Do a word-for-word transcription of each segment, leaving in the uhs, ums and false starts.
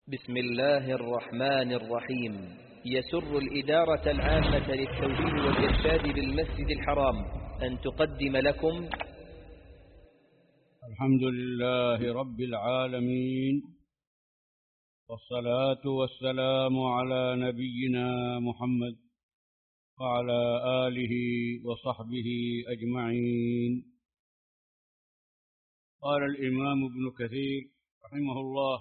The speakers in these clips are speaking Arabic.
بسم الله الرحمن الرحيم. يسر الإدارة العامة للتوجيه والإرشاد بالمسجد الحرام أن تقدم لكم الحمد لله رب العالمين، والصلاة والسلام على نبينا محمد وعلى آله وصحبه أجمعين. قال الإمام ابن كثير رحمه الله: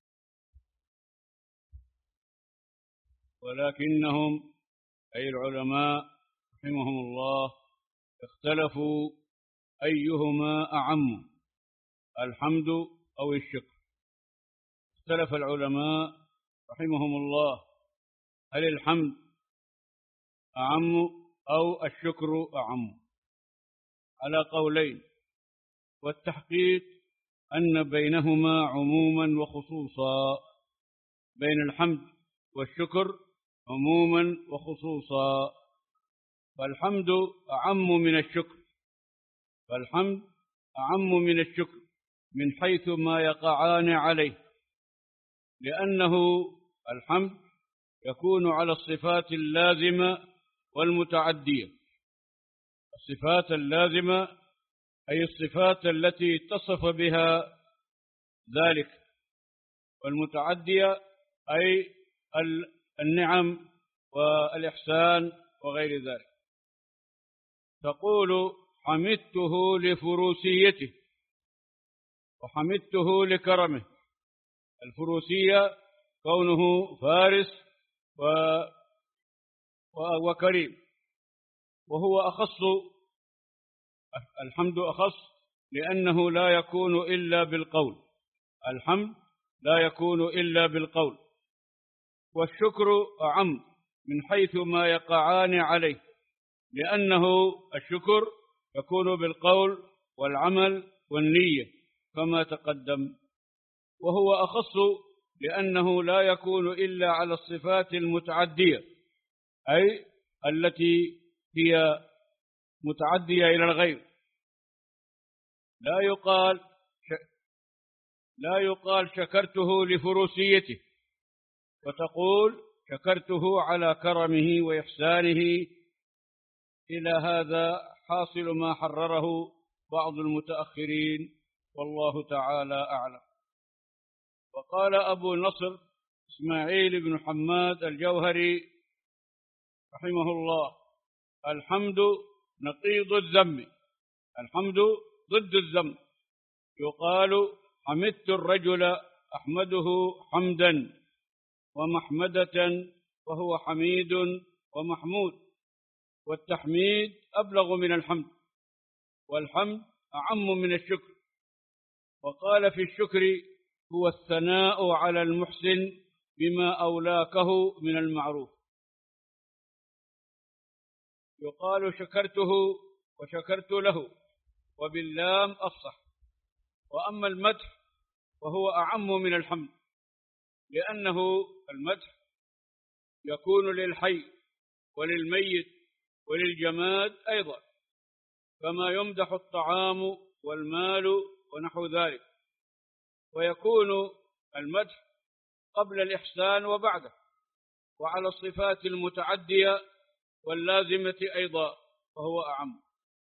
ولكنهم أي العلماء رحمهم الله اختلفوا أيهما أعم، الحمد أو الشكر. اختلف العلماء رحمهم الله هل الحمد أعم أو الشكر أعم، على قولين، والتحقيق أن بينهما عموما وخصوصا، بين الحمد والشكر عموما وخصوصا، فالحمد أعم من الشكر فالحمد أعم من الشكر من حيث ما يقعان عليه، لأنه الحمد يكون على الصفات اللازمة والمتعدية. الصفات اللازمة أي الصفات التي اتصف بها ذلك، والمتعدية أي النعم والإحسان وغير ذلك. تقول: حمدته لفروسيته وحمدته لكرمه. الفروسية كونه فارس و... و... وكريم، وهو أخص، الحمد أخص لأنه لا يكون إلا بالقول، الحمد لا يكون إلا بالقول. والشكر أعم من حيث ما يقعان عليه، لأنه الشكر يكون بالقول والعمل والنية كما تقدم، وهو أخص لأنه لا يكون إلا على الصفات المتعدية، أي التي هي متعدية إلى الغير. لا يقال لا يقال شكرته لفروسيته وتقول شكرته على كرمه وإحسانه. إلى هذا حاصل ما حرره بعض المتأخرين، والله تعالى أعلم. وقال أبو نصر إسماعيل بن حماد الجوهري رحمه الله: الحمد نقيض الذم، الحمد ضد الذم. يقال: حمدت الرجل أحمده حمدا ومحمدة، وهو حميد ومحمود. والتحميد أبلغ من الحمد، والحمد أعم من الشكر. وقال في الشكر: هو الثناء على المحسن بما أولاكه من المعروف. يقال شكرته وشكرت له، وباللام أفصح. وأما المدح وهو أعم من الحمد، لأنه المدح يكون للحي وللميت وللجماد أيضا، كما يمدح الطعام والمال ونحو ذلك. ويكون المدح قبل الإحسان وبعده، وعلى الصفات المتعدية واللازمة أيضا، فهو أعم.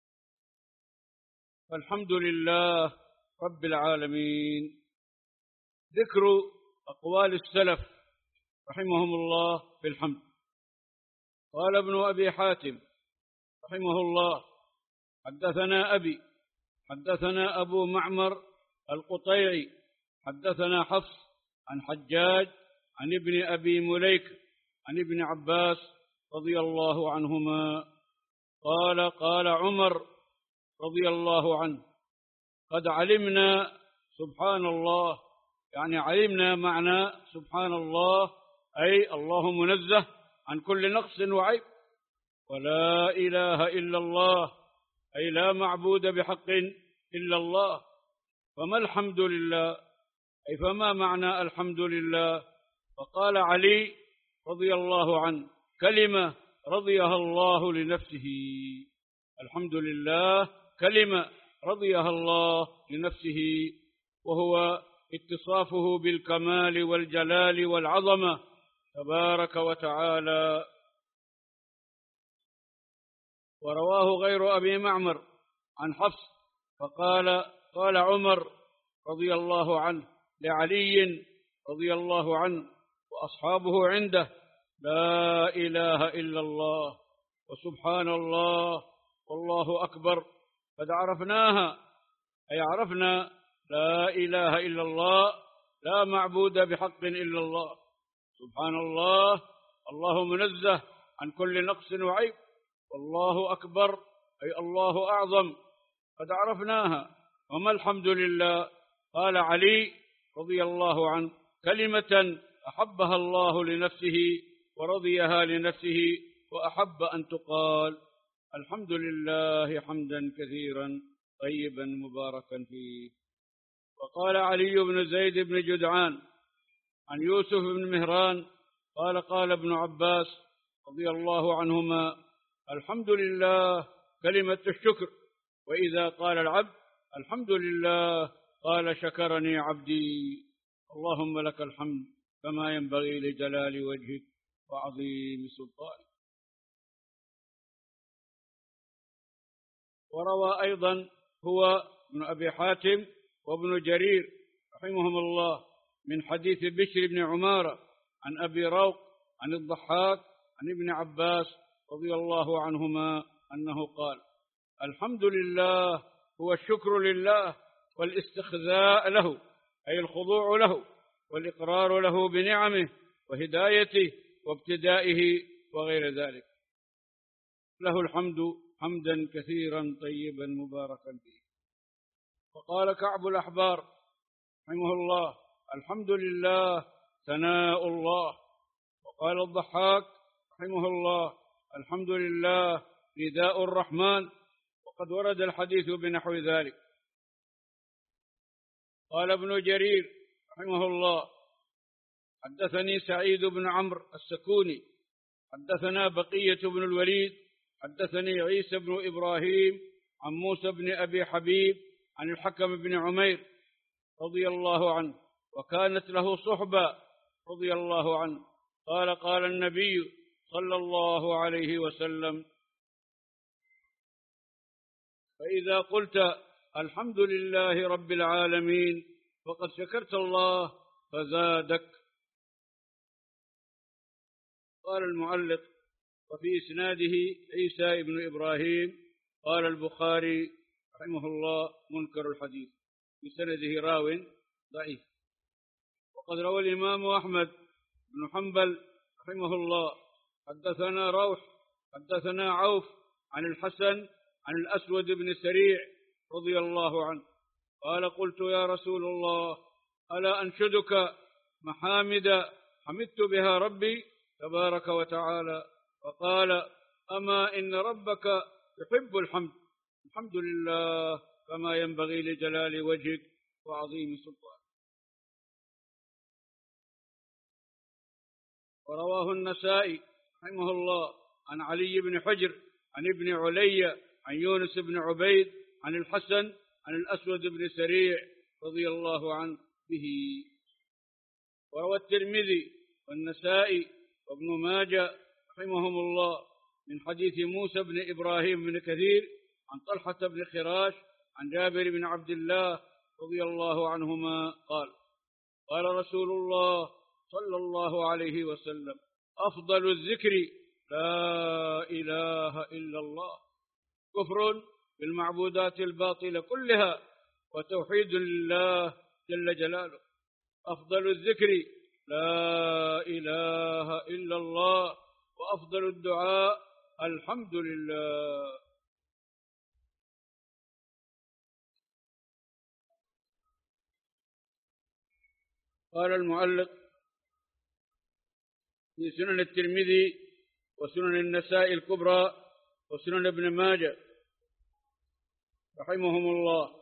فالحمد لله رب العالمين. ذكر أقوال السلف رحمهم الله في الحمد. قال ابن أبي حاتم رحمه الله: حدثنا أبي حدثنا أبو معمر القطيعي حدثنا حفص عن حجاج عن ابن أبي مليك عن ابن عباس رضي الله عنهما قال: قال عمر رضي الله عنه: قد علمنا سبحان الله، يعني علمنا معنى سبحان الله، أي الله منزه عن كل نقص وعيب، ولا إله إلا الله، أي لا معبود بحق إلا الله. فما الحمد لله، أي فما معنى الحمد لله؟ فقال علي رضي الله عنه: كلمة رضيها الله لنفسه. الحمد لله كلمة رضيها الله لنفسه، وهو اتصافه بالكمال والجلال والعظمة تبارك وتعالى. ورواه غير أبي معمر عن حفص فقال قال عمر رضي الله عنه لعلي رضي الله عنه وأصحابه عنده: لا إله إلا الله وسبحان الله والله أكبر، قد عرفناها، أي عرفنا لا إله إلا الله، لا معبود بحق إلا الله، سبحان الله، الله منزه عن كل نقص وعيب، والله أكبر أي الله أعظم، قد عرفناها. وما الحمد لله؟ قال علي رضي الله عنه: كلمة أحبها الله لنفسه ورضيها لنفسه وأحب أن تقال. الحمد لله حمدا كثيرا طيبا مباركا فيه. وقال علي بن زيد بن جدعان عن يوسف بن مهران قال قال ابن عباس رضي الله عنهما: الحمد لله كلمة الشكر، وإذا قال العبد الحمد لله قال شكرني عبدي. اللهم لك الحمد كما ينبغي لجلال وجهك وعظيم سلطانك. وروى أيضا هو ابن أبي حاتم وابن جرير رحمهم الله من حديث بشر بن عمارة عن أبي روق عن الضحاك عن ابن عباس رضي الله عنهما أنه قال: الحمد لله هو الشكر لله والاستخذاء له، أي الخضوع له والإقرار له بنعمه وهدايته وابتدائه وغير ذلك. له الحمد حمدا كثيرا طيبا مباركا فيه. وقال كعب الأحبار رحمه الله: الحمد لله ثناء الله. وقال الضحاك رحمه الله: الحمد لله نداء الرحمن. وقد ورد الحديث بنحو ذلك. قال ابن جرير رحمه الله: حدثني سعيد بن عمرو السكوني حدثنا بقية بن الوليد حدثني عيسى بن إبراهيم عن موسى بن أبي حبيب عن الحكم بن عمير رضي الله عنه، وكانت له صحبة رضي الله عنه، قال قال النبي صلى الله عليه وسلم: فإذا قلت الحمد لله رب العالمين فقد شكرت الله فزادك. قال المعلق: وفي إسناده عيسى بن إبراهيم. قال البخاري رحمه الله: منكر الحديث، بسنده راو ضعيف. وقد روى الإمام أحمد بن حنبل رحمه الله: حدثنا روح حدثنا عوف عن الحسن عن الأسود بن سريع رضي الله عنه قال: قلت يا رسول الله ألا أنشدك محامد حمدت بها ربي تبارك وتعالى؟ فقال: أما إن ربك يحب الحمد، الحمد لله كما ينبغي لجلال وجهك وعظيم سلطانك. ورواه النسائي رحمه الله عن علي بن حجر عن ابن علي عن يونس بن عبيد عن الحسن عن الأسود بن سريع رضي الله عنه به. وروى الترمذي والنسائي وابن ماجه رحمهم الله من حديث موسى بن إبراهيم بن كثير عن طلحة بن خراش عن جابر بن عبد الله رضي الله عنهما قال: قال رسول الله صلى الله عليه وسلم: أفضل الذكر لا إله إلا الله، كفر بالمعبودات الباطلة كلها وتوحيد لله جل جلاله. أفضل الذكر لا إله إلا الله، وأفضل الدعاء الحمد لله. قال المعلق: في سنن الترمذي وسنن النسائي الكبرى وسنن ابن ماجه رحمهم الله.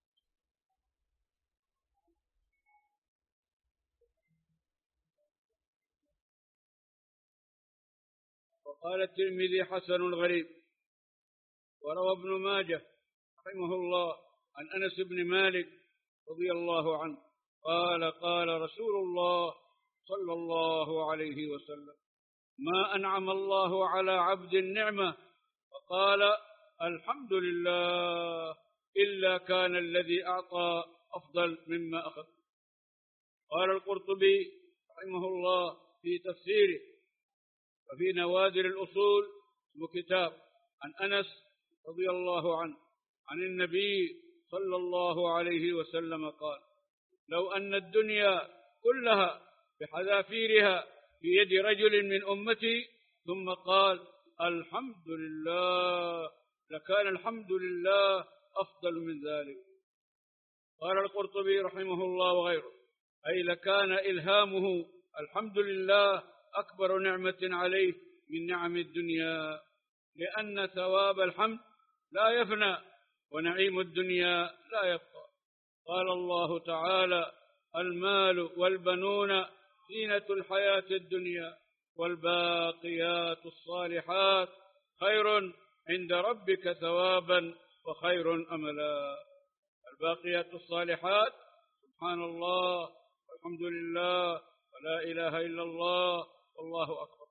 وقال الترمذي: حسن غريب. وروى ابن ماجه رحمه الله عن أنس بن مالك رضي الله عنه قال قال رسول الله صلى الله عليه وسلم: ما أنعم الله على عبد النعمة فقال الحمد لله إلا كان الذي أعطى أفضل مما أخذ. قال القرطبي رحمه الله في تفسيره: وفي نوادر الأصول اسم كتاب عن أنس رضي الله عنه عن النبي صلى الله عليه وسلم قال: لو أن الدنيا كلها بحذافيرها في يد رجل من أمتي ثم قال الحمد لله لكان الحمد لله أفضل من ذلك. قال القرطبي رحمه الله وغيره: أي لكان إلهامه الحمد لله أكبر نعمة عليه من نعم الدنيا، لأن ثواب الحمد لا يفنى ونعيم الدنيا لا يبقى. قال الله تعالى: المال والبنون زينة الحياة الدنيا والباقيات الصالحات خير عند ربك ثوابا وخير أملا. الباقيات الصالحات سبحان الله والحمد لله ولا إله إلا الله والله أكبر.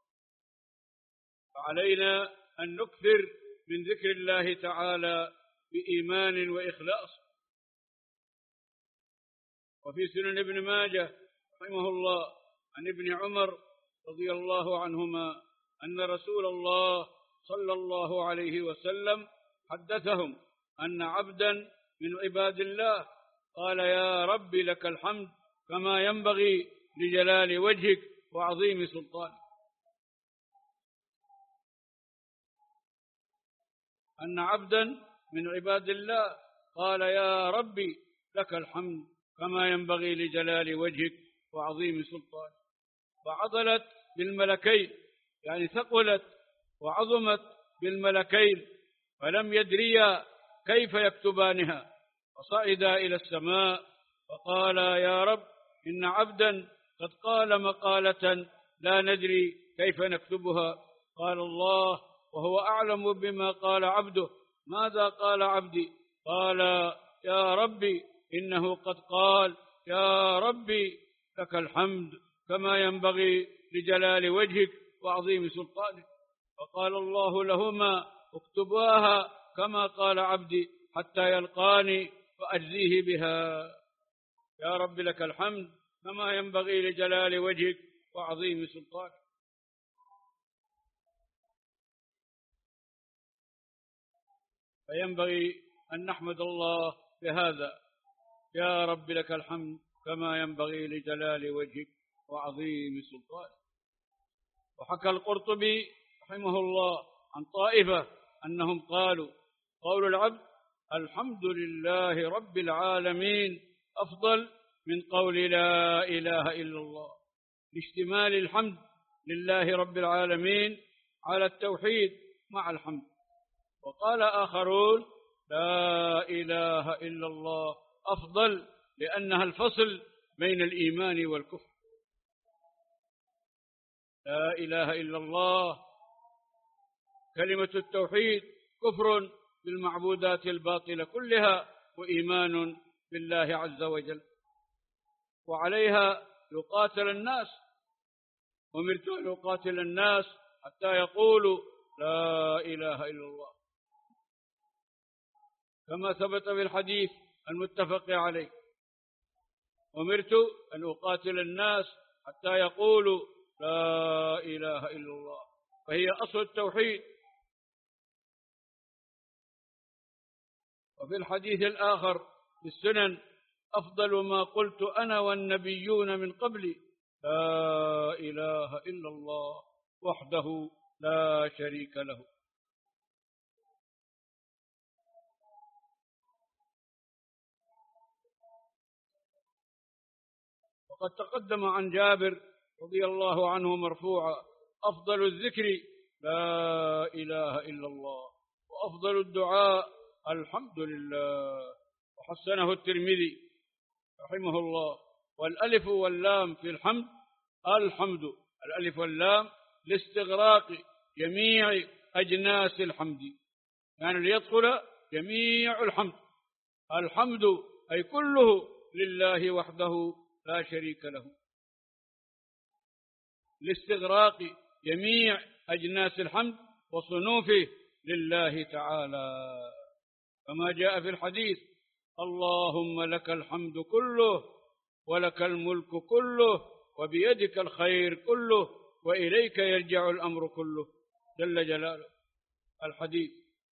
فعلينا أن نكثر من ذكر الله تعالى بإيمان وإخلاص. وفي سنن ابن ماجه رحمه الله عن ابن عمر رضي الله عنهما أن رسول الله صلى الله عليه وسلم حدثهم أن عبدا من عباد الله قال: يا رب لك الحمد كما ينبغي لجلال وجهك وعظيم سلطانك. أن عبدا من عباد الله قال: يا ربي لك الحمد كما ينبغي لجلال وجهك وعظيم سلطانك، فعضلت بالملكين، يعني ثقلت وعظمت بالملكين، فلم يدريا كيف يكتبانها، فصعدا إلى السماء فقال: يا رب إن عبدا قد قال مقالة لا ندري كيف نكتبها. قال الله وهو أعلم بما قال عبده: ماذا قال عبدي؟ قال: يا ربي إنه قد قال: يا ربي لك الحمد كما ينبغي لجلال وجهك وعظيم سلطانك. فقال الله لهما: اكتباها كما قال عبدي حتى يلقاني فأجزيه بها. يا رب لك الحمد كما ينبغي لجلال وجهك وعظيم سلطانك. فينبغي أن نحمد الله بهذا: يا رب لك الحمد كما ينبغي لجلال وجهك وعظيم سلطانك. وحكى القرطبي رحمه الله عن طائفة أنهم قالوا: قول العبد الحمد لله رب العالمين أفضل من قول لا إله إلا الله، لاشتمال الحمد لله رب العالمين على التوحيد مع الحمد. وقال آخرون: لا إله إلا الله أفضل لأنها الفصل بين الإيمان والكفر. لا إله إلا الله كلمة التوحيد كفر بالمعبودات الباطلة كلها وإيمان بالله عز وجل، وعليها يقاتل الناس. أمرت أن أقاتل الناس حتى يقولوا لا إله إلا الله، كما ثبت في الحديث المتفق عليه: أمرت أن أقاتل الناس حتى يقولوا لا إله إلا الله، فهي أصل التوحيد. وفي الحديث الآخر في السنن: أفضل ما قلت أنا والنبيون من قبلي لا إله إلا الله وحده لا شريك له. وقد تقدم عن جابر رضي الله عنه مرفوعا: أفضل الذكر لا إله إلا الله، وأفضل الدعاء الحمد لله. وحسنه الترمذي رحمه الله. والألف واللام في الحمد الحمد، الألف واللام لاستغراق جميع أجناس الحمد، يعني ليدخل جميع الحمد. الحمد أي كله لله وحده لا شريك له، لاستغراق جميع أجناس الحمد وصنوفه لله تعالى، كما جاء في الحديث: اللهم لك الحمد كله ولك الملك كله وبيدك الخير كله وإليك يرجع الأمر كله جل جلاله. الحديث.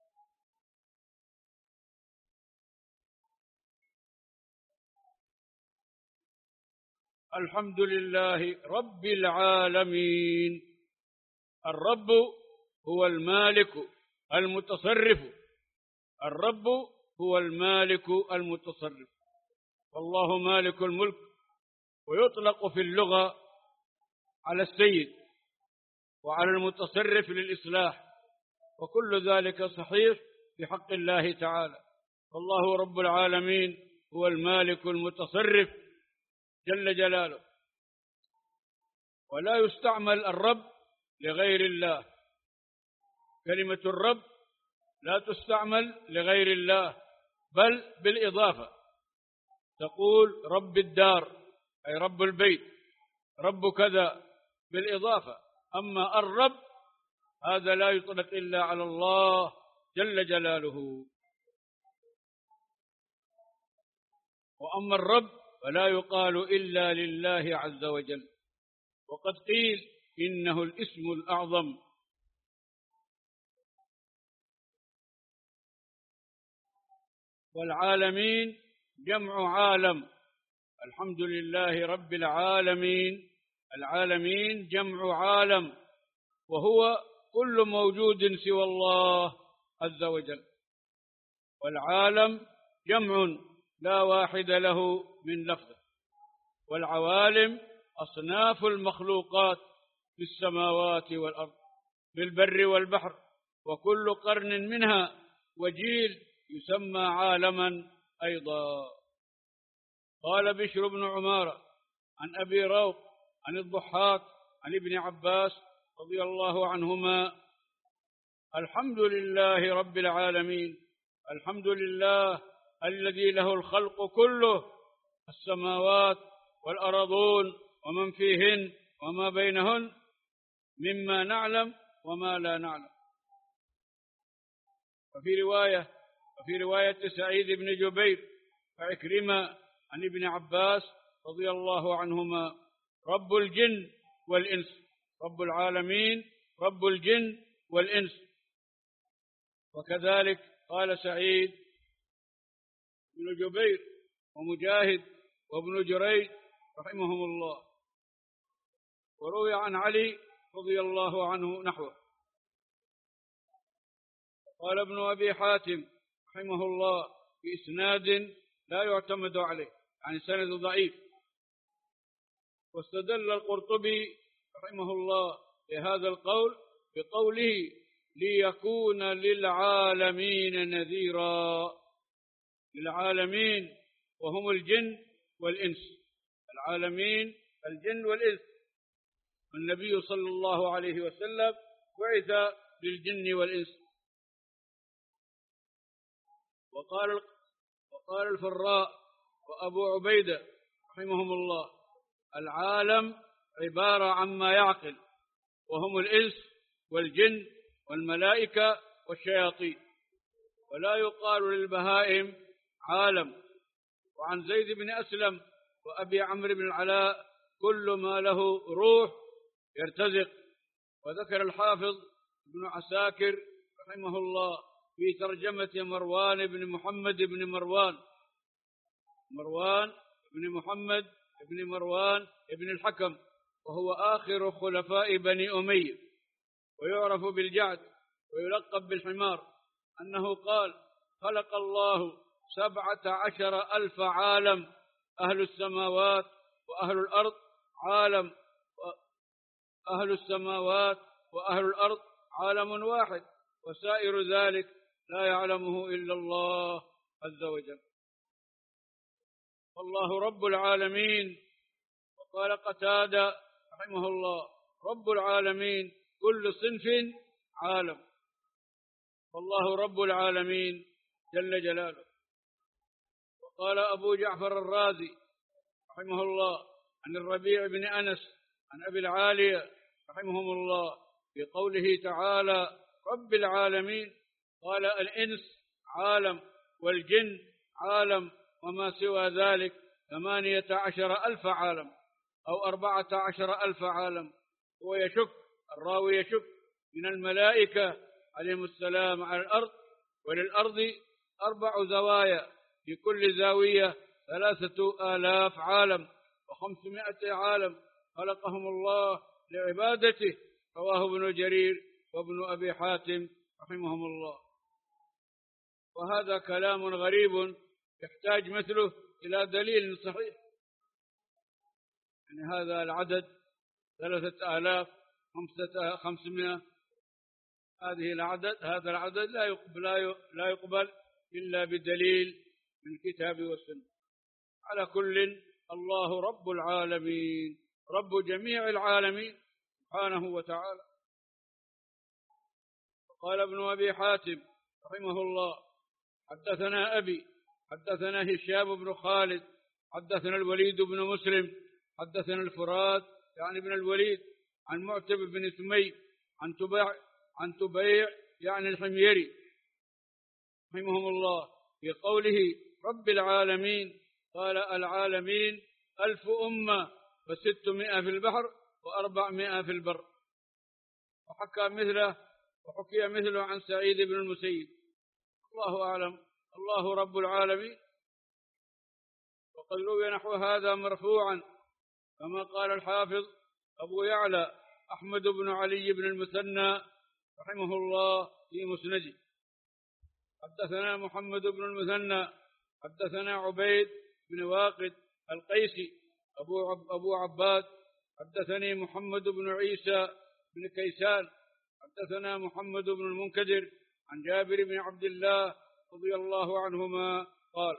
الحمد لله رب العالمين. الرب هو المالك المتصرف، الرب هو المالك المتصرف، والله مالك الملك، ويطلق في اللغة على السيد وعلى المتصرف للإصلاح، وكل ذلك صحيح في حق الله تعالى. والله رب العالمين هو المالك المتصرف جل جلاله، ولا يستعمل الرب لغير الله. كلمة الرب لا تستعمل لغير الله بل بالإضافة، تقول رب الدار أي رب البيت، رب كذا بالإضافة. أما الرب هذا لا يطلق إلا على الله جل جلاله. وأما الرب فلا يقال إلا لله عز وجل، وقد قيل إنه الاسم الأعظم. والعالمين جمع عالم. الحمد لله رب العالمين. العالمين جمع عالم، وهو كل موجود سوى الله عز وجل. والعالم جمع لا واحد له من لفظه. والعوالم أصناف المخلوقات في السماوات والأرض، في البر والبحر، وكل قرن منها وجيل يسمى عالما أيضا. قال بشر بن عمارة عن أبي روح عن الضحاك عن ابن عباس رضي الله عنهما: الحمد لله رب العالمين، الحمد لله الذي له الخلق كله، السماوات والأرضون ومن فيهن وما بينهن، مما نعلم وما لا نعلم. وفي رواية وفي رواية سعيد بن جبير وعكرمة عن ابن عباس رضي الله عنهما: رب الجن والإنس، رب العالمين رب الجن والإنس. وكذلك قال سعيد بن جبير ومجاهد وابن جريج رحمهم الله. وروي عن علي رضي الله عنه نحوه. قال ابن أبي حاتم رحمه الله بإسناد لا يعتمد عليه، يعني سند ضعيف. واستدل القرطبي رحمه الله لهذا القول بقوله: ليكون للعالمين نذيرا. للعالمين وهم الجن والإنس. العالمين الجن والإنس. النبي صلى الله عليه وسلم بعث للجن والإنس. وقال وقال الفراء وأبو عبيدة رحمهم الله: العالم عبارة عما يعقل، وهم الإنس والجن والملائكة والشياطين، ولا يقال للبهائم عالم. وعن زيد بن أسلم وأبي عمرو بن العلاء: كل ما له روح يرتزق. وذكر الحافظ ابن عساكر رحمه الله في ترجمة مروان بن محمد بن مروان مروان بن محمد بن مروان بن الحكم، وهو آخر خلفاء بني أمية، ويعرف بالجعد ويلقب بالحمار، أنه قال: خلق الله سبعة عشر ألف عالم، أهل السماوات وأهل الأرض عالم أهل السماوات وأهل الأرض عالم واحد، وسائر ذلك لا يعلمه إلا الله عز وجل. والله رب العالمين. وقال قتادة رحمه الله: رب العالمين كل صنف عالم. والله رب العالمين جل جلاله. وقال أبو جعفر الرازي رحمه الله عن الربيع بن أنس عن أبي العالية رحمهم الله في قوله تعالى رب العالمين، قال الإنس عالم والجن عالم وما سوى ذلك ثمانية عشر ألف عالم أو أربعة عشر ألف عالم. ويشك الراوي يشك من الملائكة عليهم السلام على الأرض، وللأرض أربع زوايا في كل زاوية ثلاثة آلاف عالم وخمسمائة عالم خلقهم الله لعبادته. رواه ابن جرير وابن أبي حاتم رحمهم الله. وهذا كلام غريب يحتاج مثله إلى دليل صحيح. يعني هذا العدد ثلاثة آلاف خمسمائة، هذه العدد هذا العدد لا يقبل, لا يقبل إلا بدليل من الكتاب والسنة. على كل الله رب العالمين، رب جميع العالمين سبحانه وتعالى. قال ابن أبي حاتم رحمه الله حدثنا أبي حدثنا هشام بن خالد حدثنا الوليد بن مسلم حدثنا الفرات يعني ابن الوليد عن معتب بن ثمي عن تبيع عن تبيع يعني الحميري رحمهم الله في قوله رب العالمين، قال العالمين ألف أمة وستمائة في البحر وأربعمائة في البر. وحكى مثله وحكي مثله عن سعيد بن المسيب. الله أعلم. الله رب العالمين. وقد روي نحو هذا مرفوعا كما قال الحافظ أبو يعلى أحمد بن علي بن المثنى رحمه الله في مسنده. حدثنا محمد بن المثنى حدثنا عبيد بن واقد القيسي أبو, عب أبو عباد حدثني محمد بن عيسى بن كيسان حدثنا محمد بن المنكدر عن جابر بن عبد الله رضي الله عنهما قال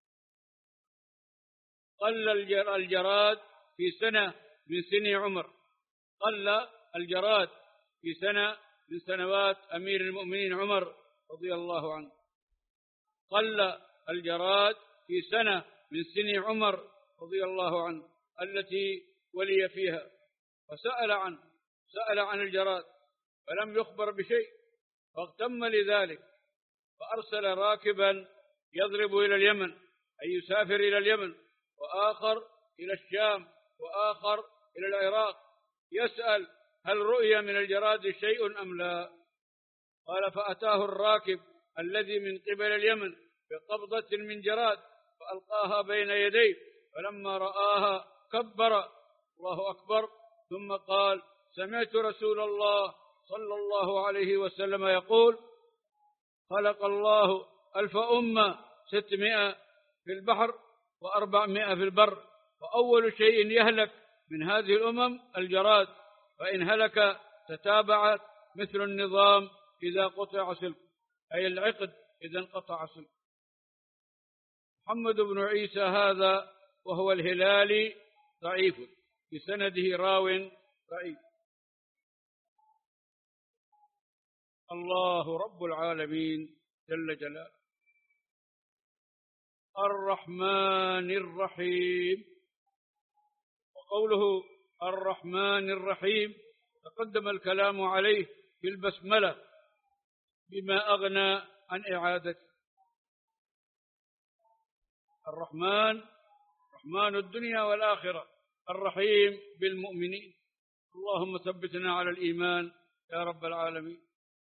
قل الجراد في سنة من سني عمر. قل الجراد في سنة من سنوات أمير المؤمنين عمر رضي الله عنه. قل الجراد في سنة من سني عمر رضي الله عنه التي ولي فيها، فسأل عن سأل عن الجراد فلم يخبر بشيء، فاغتم لذلك فأرسل راكبا يضرب إلى اليمن أي يسافر إلى اليمن، وآخر إلى الشام، وآخر إلى العراق يسأل هل رؤي من الجراد شيء أم لا. قال فأتاه الراكب الذي من قبل اليمن بقبضة من جراد فألقاها بين يديه، فلما رآها كبر الله أكبر ثم قال سمعت رسول الله صلى الله عليه وسلم يقول خلق الله ألف أمة ستمائة في البحر وأربعمائة في البر، وأول شيء يهلك من هذه الأمم الجراد، فإن هلك تتابعت مثل النظام إذا قطع سلك، أي العقد إذا انقطع سلك. محمد بن عيسى هذا وهو الهلالي ضعيف بسنده راو ضعيف. الله رب العالمين جل جلاله. الرحمن الرحيم. وقوله الرحمن الرحيم تقدم الكلام عليه في البسملة بما أغنى عن إعادته. الرحمن رحمن الدنيا والآخرة، الرحيم بالمؤمنين. اللهم ثبتنا على الإيمان يا رب العالمين.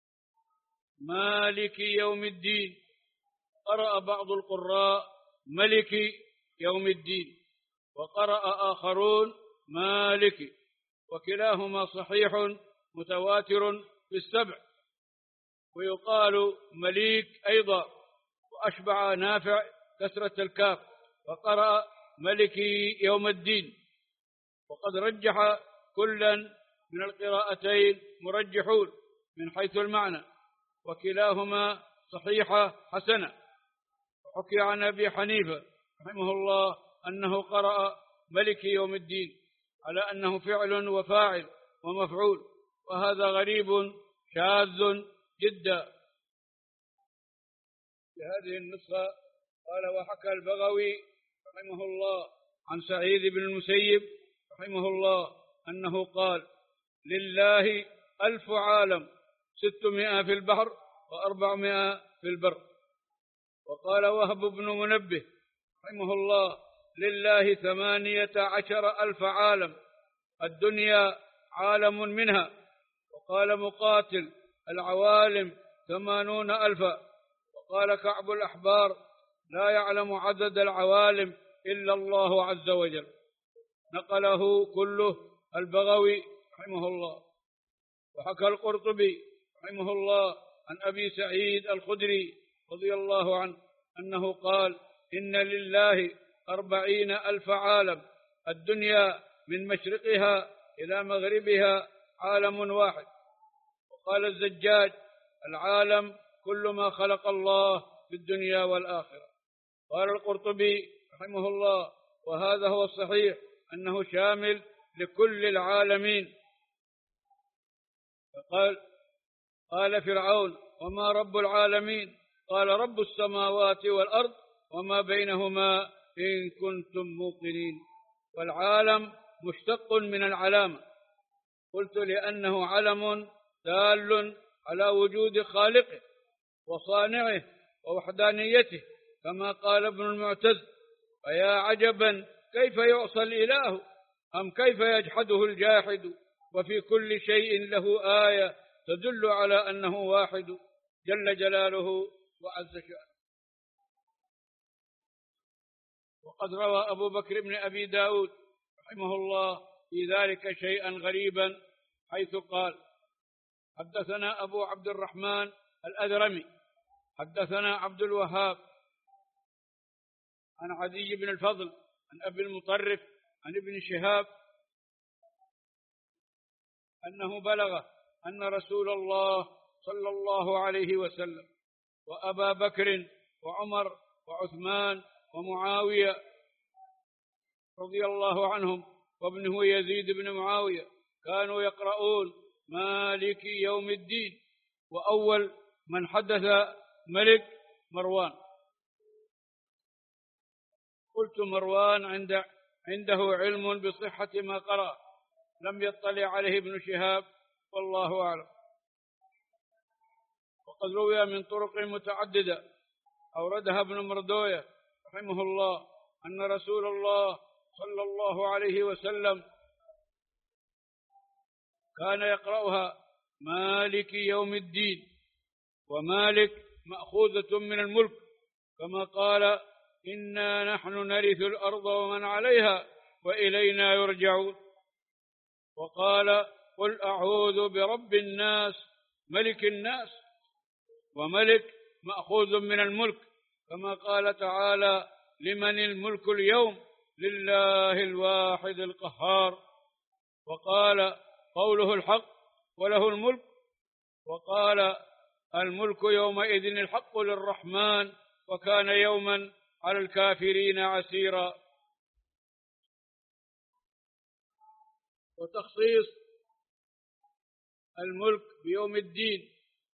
مالك يوم الدين. قرأ بعض القراء ملك يوم الدين، وقرأ آخرون مالك، وكلاهما صحيح متواتر في السبع. ويقال مليك أيضا، وأشبع نافع كسرة الكاف وقرأ ملك يوم الدين. وقد رجح كلا من القراءتين مرجحون من حيث المعنى، وكلاهما صحيحة حسنة. وحكي عن أبي حنيفة رحمه الله أنه قرأ ملك يوم الدين على أنه فعل وفاعل ومفعول، وهذا غريب شاذ جدا. في هذه النسخة قال وحكى البغوي رحمه الله عن سعيد بن المسيب رحمه الله أنه قال لله ألف عالم ستمائة في البحر وأربعمائة في البر. وقال وهب بن منبه رحمه الله لله ثمانية عشر ألف عالم الدنيا عالم منها. وقال مقاتل العوالم ثمانون ألفا. وقال كعب الأحبار لا يعلم عدد العوالم إلا الله عز وجل. نقله كله البغوي رحمه الله. وحكى القرطبي رحمه الله عن أبي سعيد الخدري رضي الله عنه أنه قال إن لله أربعين ألف عالم الدنيا من مشرقها إلى مغربها عالم واحد. وقال الزجاج العالم كل ما خلق الله في الدنيا والآخرة. قال القرطبي رحمه الله وهذا هو الصحيح أنه شامل لكل العالمين. فقال قال فرعون وما رب العالمين؟ قال رب السماوات والأرض وما بينهما إن كنتم موقنين. والعالم مشتق من العلامة. قلت لأنه علم دال على وجود خالقه وصانعه ووحدانيته كما قال ابن المعتز فيا عجبا كيف يعصى الإله أم كيف يجحده الجاحد وفي كل شيء له آية تدل على أنه واحد جل جلاله وعز شأنه. وقد روى أبو بكر بن أبي داود رحمه الله في ذلك شيئا غريبا حيث قال حدثنا أبو عبد الرحمن الأذرمي حدثنا عبد الوهاب عن عدي بن الفضل عن أبي المطرف عن ابن شهاب أنه بلغ أن رسول الله صلى الله عليه وسلم وأبا بكر وعمر وعثمان ومعاوية رضي الله عنهم وابنه يزيد بن معاوية كانوا يقرؤون مالك يوم الدين. وأول من حدث ملك مروان. قلت مروان عند عنده علم بصحة ما قرأ لم يطلع عليه ابن شهاب والله أعلم. وقد روي من طرق متعددة أوردها ابن مردوية رحمه الله أن رسول الله صلى الله عليه وسلم كان يقرأها مالك يوم الدين. ومالك مأخوذة من الملك كما قال إنا نحن نرث الأرض ومن عليها وإلينا يرجعون. وقال قل أعوذ برب الناس ملك الناس. وملك مأخوذ من الملك كما قال تعالى لمن الملك اليوم لله الواحد القهار. وقال قوله الحق وله الملك. وقال الملك يومئذ الحق للرحمن وكان يوما على الكافرين عسيرا. وتخصيص الملك بيوم الدين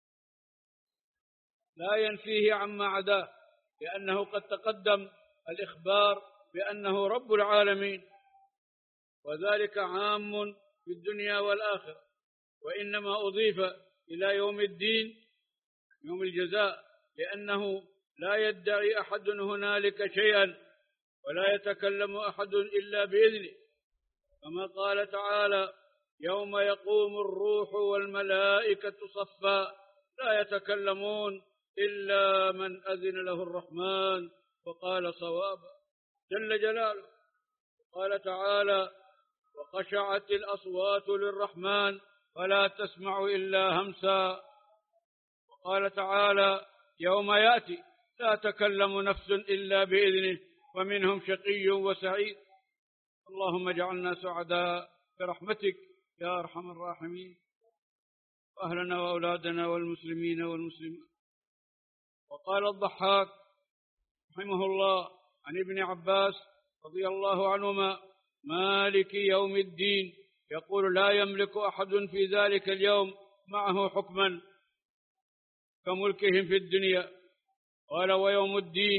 لا ينفيه عما عداه لأنه قد تقدم الإخبار بأنه رب العالمين وذلك عام في الدنيا والآخرة. وإنما أضيف إلى يوم الدين يوم الجزاء لأنه لا يدعي أحد هنالك شيئا ولا يتكلم أحد إلا بإذنه كما قال تعالى يوم يقوم الروح والملائكة صفا لا يتكلمون إلا من أذن له الرحمن وقال صوابا جل جلاله. قال تعالى وخشعت الأصوات للرحمن فلا تسمع إلا همسا. وقال تعالى يوم يأتي لا تكلم نفس إلا بإذنه ومنهم شقي وسعيد. اللهم اجعلنا سعداء برحمتك يا أرحم الراحمين وأهلنا وأولادنا والمسلمين والمسلمات. وقال الضحاك رحمه الله عن ابن عباس رضي الله عنهما مالك يوم الدين يقول لا يملك أحد في ذلك اليوم معه حكما كملكهم في الدنيا. قال ويوم الدين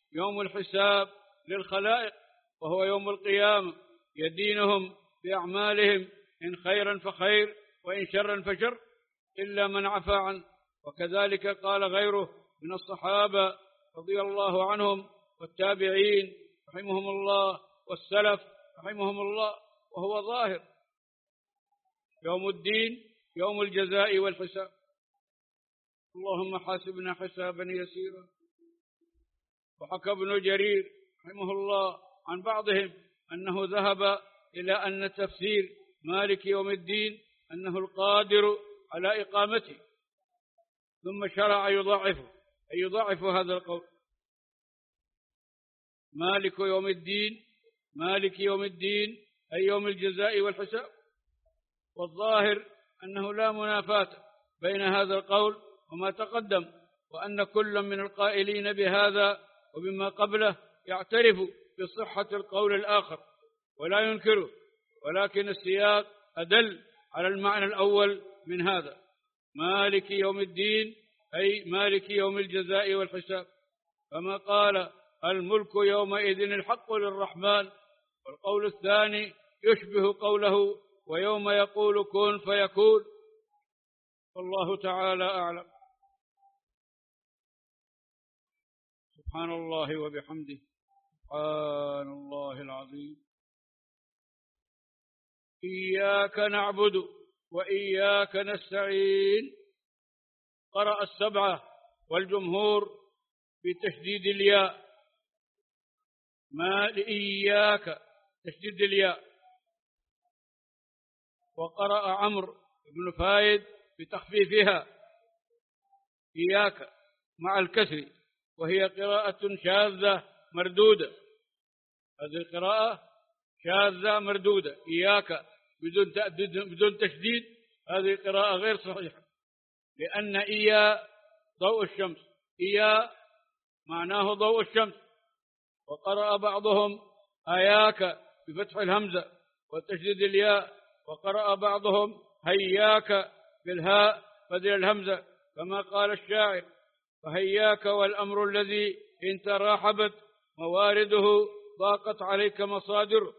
يوم الحساب للخلائق وهو يوم القيامة، يدينهم بأعمالهم إن خيرا فخير وإن شرا فشر إلا من عفا عنه. وكذلك قال غيره من الصحابة رضي الله عنهم والتابعين رحمهم الله والسلف رحمهم الله، وهو ظاهر. يوم الدين يوم الجزاء والحساب. اللهم حاسبنا حسابا يسيرا. وحكى ابن جرير رحمه الله عن بعضهم أنه ذهب إلى أن تفسير مالك يوم الدين أنه القادر على إقامته، ثم شرع يضعفه أي يضعف هذا القول. مالك يوم الدين مالك يوم الدين أي يوم الجزاء والحساب. والظاهر أنه لا منافاة بين هذا القول وما تقدم، وأن كل من القائلين بهذا وبما قبله يعترف بصحة القول الآخر ولا ينكره، ولكن السياق أدل على المعنى الأول من هذا. مالك يوم الدين أي مالك يوم الجزاء والحساب، كما قال الملك يومئذ الحق للرحمن. والقول الثاني يشبه قوله ويوم يقول كن فيكون. والله تعالى أعلم. سبحان الله وبحمده، سبحان الله العظيم. إياك نعبد وإياك نستعين. قرأ السبعة والجمهور بتشديد الياء، ما لإياك تشديد الياء. وقرأ عمرو بن فايد بتخفيفها إياك مع الكسر، وهي قراءة شاذة مردودة. هذه القراءة شاذة مردودة، إياك بدون بدون تشديد، هذه قراءة غير صحيحة، لأن إيا ضوء الشمس، إيا معناه ضوء الشمس. وقرأ بعضهم آياك بفتح الهمزة وتشديد الياء، وقرأ بعضهم هياك بالهاء بدل الهمزة، كما قال الشاعر فهياك والأمر الذي إن تراحبت موارده ضاقت عليك مصادره.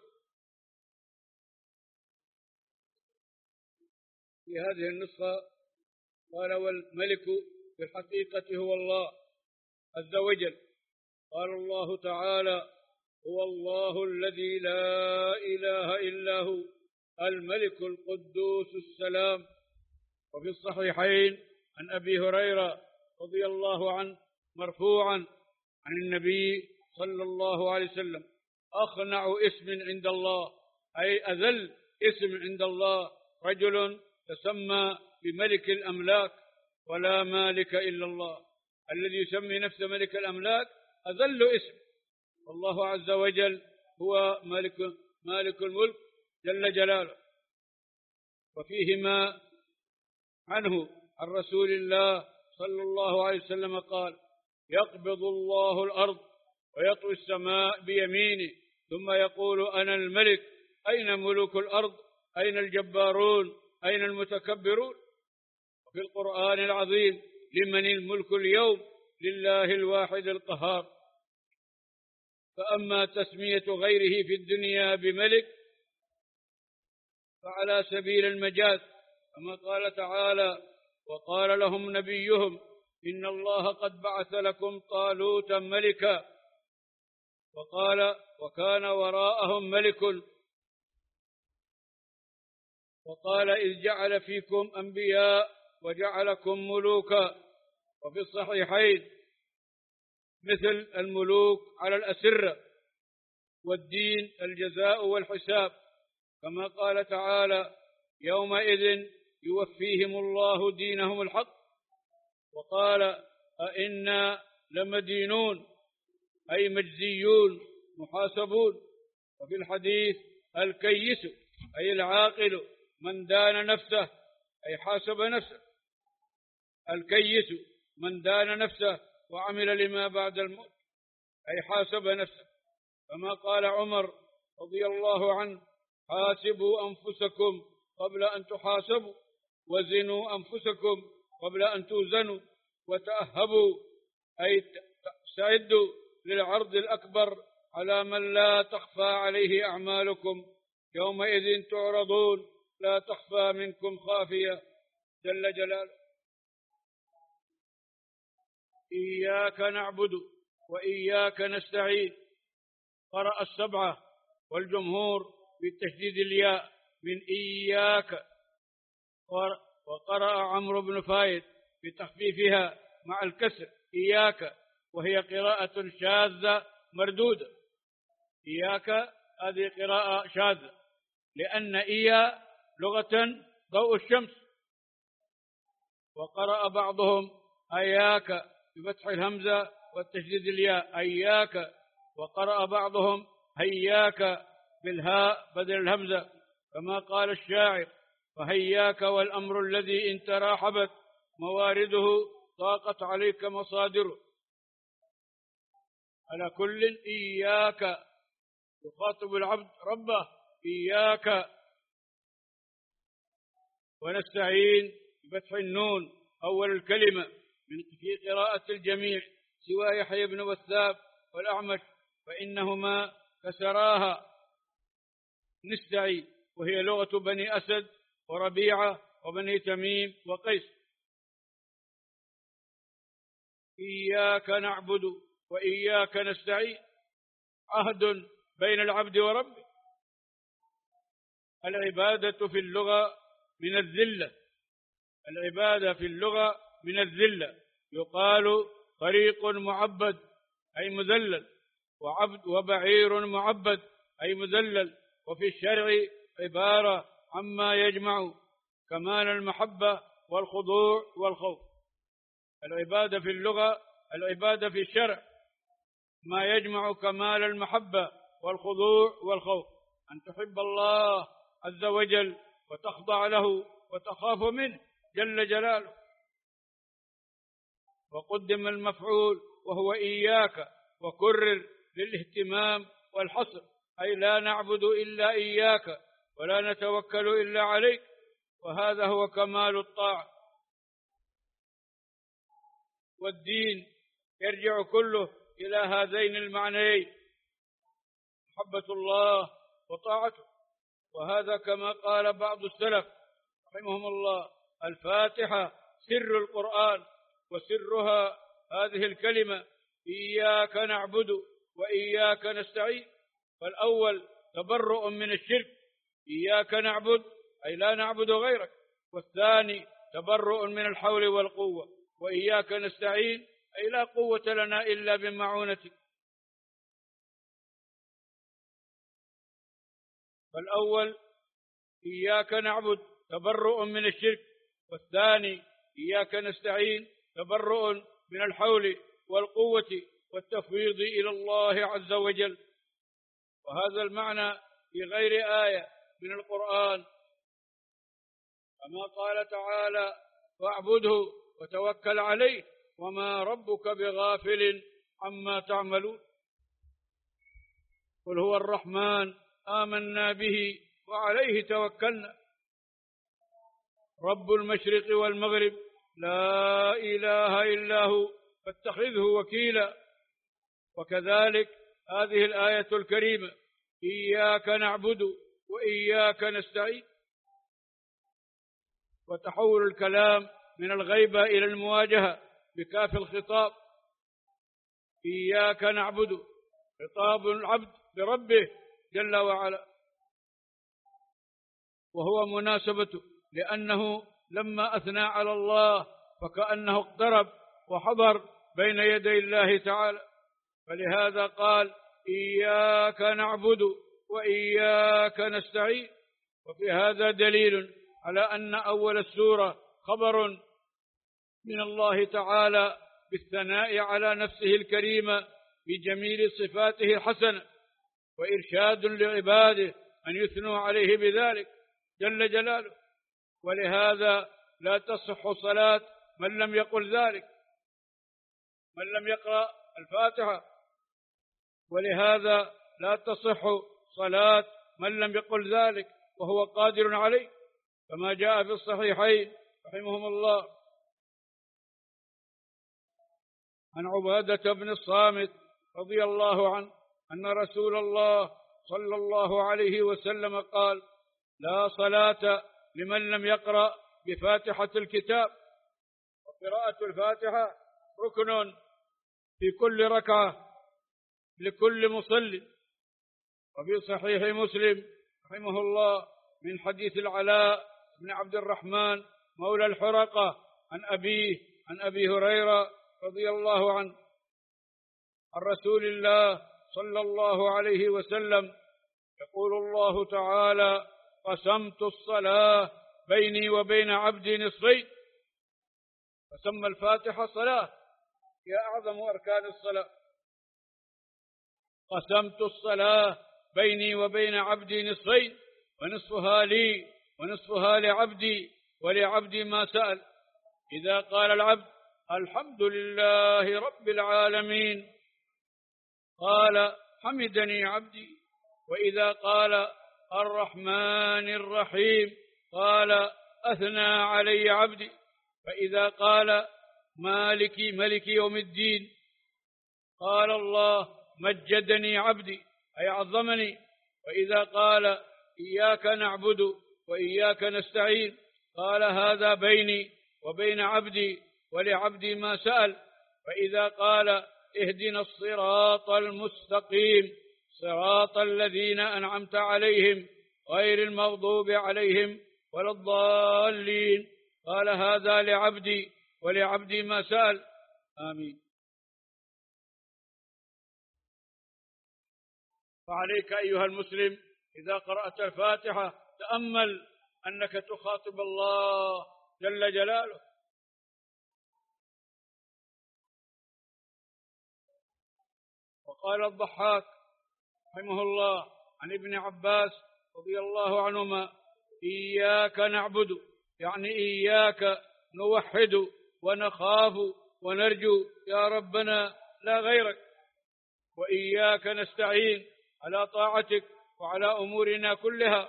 في هذه النسخة قال والملك في الحقيقة هو الله عز وجل. قال الله تعالى هو الله الذي لا إله إلا هو الملك القدوس السلام. وفي الصحيحين عن أبي هريرة رضي الله عنه مرفوعا عن النبي صلى الله عليه وسلم أخنع اسم عند الله أي أذل اسم عند الله رجل تسمى بملك الأملاك ولا مالك إلا الله. الذي يسمي نفسه ملك الأملاك أذل اسم، والله عز وجل هو مالك مالك الملك جل جلاله. وفيهما عنه عن رسول الله صلى الله عليه وسلم قال يقبض الله الأرض ويطوي السماء بيمينه ثم يقول أنا الملك أين ملوك الأرض أين الجبارون أين المتكبرون. وفي القرآن العظيم لمن الملك اليوم لله الواحد القهار. فأما تسمية غيره في الدنيا بملك فعلى سبيل المجاز، كما قال تعالى وقال لهم نبيهم إن الله قد بعث لكم طالوتا ملكا، وقال وكان وراءهم ملك، وقال إذ جعل فيكم أنبياء وجعلكم ملوكا. وفي الصحيحين مثل الملوك على الأسرة والدين الجزاء والحساب، كما قال تعالى يومئذ يوفيهم الله دينهم الحق. وقال أئنا لمدينون أي مجزيون محاسبون. وفي الحديث الكيس أي العاقل من دان نفسه أي حاسب نفسه. الكيس من دان نفسه وعمل لما بعد الموت أي حاسب نفسه، كما قال عمر رضي الله عنه حاسبوا أنفسكم قبل أن تحاسبوا وزنوا أنفسكم قبل أن توزنوا وتأهبوا أي استعدوا للعرض الأكبر على من لا تخفى عليه أعمالكم يومئذ تعرضون لا تخفى منكم خافية جل جلاله. إياك نعبد وإياك نستعين قرأ السبعة والجمهور بالتشديد الياء من إياك، وقرأ عمرو بن فايد بتخفيفها مع الكسر إياك، وهي قراءة شاذة مردودة. إياك هذه قراءة شاذة لأن إيا لغة ضوء الشمس. وقرأ بعضهم أياك بفتح الهمزة والتشديد الياء أياك، وقرأ بعضهم هياك بالهاء بدل الهمزة كما قال الشاعر فهياك والأمر الذي إن تراحبت موارده ضاقت عليك مصادره. على كل إياك يخاطب العبد ربه إياك. ونستعين بفتح النون أول الكلمة من في قراءة الجميع سوى يحيى بن وثاب والأعمش فإنهما كسراها نستعين، وهي لغة بني أسد وربيعة وبني تميم وقيس. إياك نعبد وإياك نستعين عهد بين العبد وربه. العبادة في اللغة من الذلة، العبادة في اللغة من الذلة، يقال طريق معبد أي مذلل، وعبد وبعير معبد أي مذلل. وفي الشرع عبارة عما يجمع كمال المحبة والخضوع والخوف. العبادة في اللغة العبادة في الشرع ما يجمع كمال المحبة والخضوع والخوف، أن تحب الله عز وجل وتخضع له وتخاف منه جل جلاله. وقدم المفعول وهو إياك وكرر للاهتمام والحصر، أي لا نعبد إلا إياك ولا نتوكل إلا عليك، وهذا هو كمال الطاعة. والدين يرجع كله إلى هذين المعنيين محبة الله وطاعته. وهذا كما قال بعض السلف رحمهم الله الفاتحة سر القرآن، وسرها هذه الكلمة إياك نعبد وإياك نستعين. فالأول تبرؤ من الشرك إياك نعبد أي لا نعبد غيرك، والثاني تبرؤ من الحول والقوة وإياك نستعين أي لا قوة لنا إلا بمعونتك. فالأول إياك نعبد تبرؤ من الشرك، والثاني إياك نستعين تبرؤ من الحول والقوة والتفويض إلى الله عز وجل. وهذا المعنى في غير آية من القرآن كما قال تعالى فاعبده وتوكل عليه وما ربك بغافل عما تعملون. قل هو الرحمن آمنا به وعليه توكلنا رب المشرق والمغرب لا إله إلا هو فاتخذه وكيلا. وكذلك هذه الآية الكريمة إياك نعبد وإياك نستعين، وتحول الكلام من الغيبة إلى المواجهة بكاف الخطاب. إياك نعبد خطاب العبد بربه جل وعلا، وهو مناسبته لأنه لما أثنى على الله فكأنه اقترب وحضر بين يدي الله تعالى، فلهذا قال إياك نعبد وإياك نستعين. وفي هذا دليل على أن أول السورة خبر من الله تعالى بالثناء على نفسه الكريمة بجميل صفاته الحسنة، وإرشاد لعباده أن يثنوا عليه بذلك جل جلاله. ولهذا لا تصح صلاة من لم يقل ذلك، من لم يقرأ الفاتحة، ولهذا لا تصح صلاة من لم يقل ذلك وهو قادر عليه، كما جاء في الصحيحين رحمهم الله عن عبادة بن الصامت رضي الله عنه أن رسول الله صلى الله عليه وسلم قال: لا صلاة لمن لم يقرأ بفاتحة الكتاب. وقراءة الفاتحة ركن في كل ركعة لكل مصلي. وفي صحيح مسلم رحمه الله من حديث العلاء بن عبد الرحمن مولى الحرقة عن أبيه عن أبي هريرة رضي الله عنه عن رسول الله صلى الله عليه وسلم يقول الله تعالى: قسمت الصلاة بيني وبين عبدي نصفين. فسمى الفاتحة صلاة هي أعظم أركان الصلاة. قسمت الصلاة بيني وبين عبدي نصفين، ونصفها لي ونصفها لعبدي، ولعبدي ما سأل. إذا قال العبد: الحمد لله رب العالمين، قال: حمدني عبدي. وإذا قال: الرحمن الرحيم، قال: أثنى علي عبدي. فإذا قال: مالكي ملك يوم الدين، قال الله: مجدني عبدي أي عظمني. وإذا قال: إياك نعبد وإياك نستعين، قال: هذا بيني وبين عبدي، ولعبدي ما سأل. فإذا قال: اهدنا الصراط المستقيم صراط الذين أنعمت عليهم غير المغضوب عليهم ولا الضالين، قال: هذا لعبدي ولعبدي ما سأل. آمين. فعليك أيها المسلم إذا قرأت الفاتحة تأمل أنك تخاطب الله جل جلاله. وقال الضحاك رحمه الله عن ابن عباس رضي الله عنهما: إياك نعبد، يعني إياك نوحد ونخاف ونرجو يا ربنا لا غيرك، وإياك نستعين على طاعتك وعلى أمورنا كلها.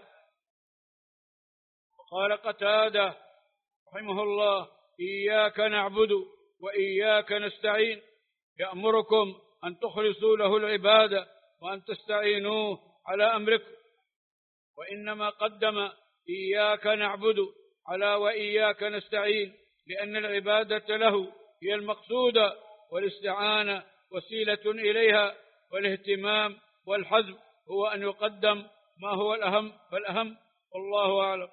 وقال قتادة رحمه الله: إياك نعبد وإياك نستعين، يأمركم أن تخلصوا له العبادة وأن تستعينوه على أمركم. وإنما قدم إياك نعبد على وإياك نستعين لأن العبادة له هي المقصودة، والاستعانة وسيلة إليها، والاهتمام والحزم هو أن يقدم ما هو الأهم فالأهم، والله أعلم.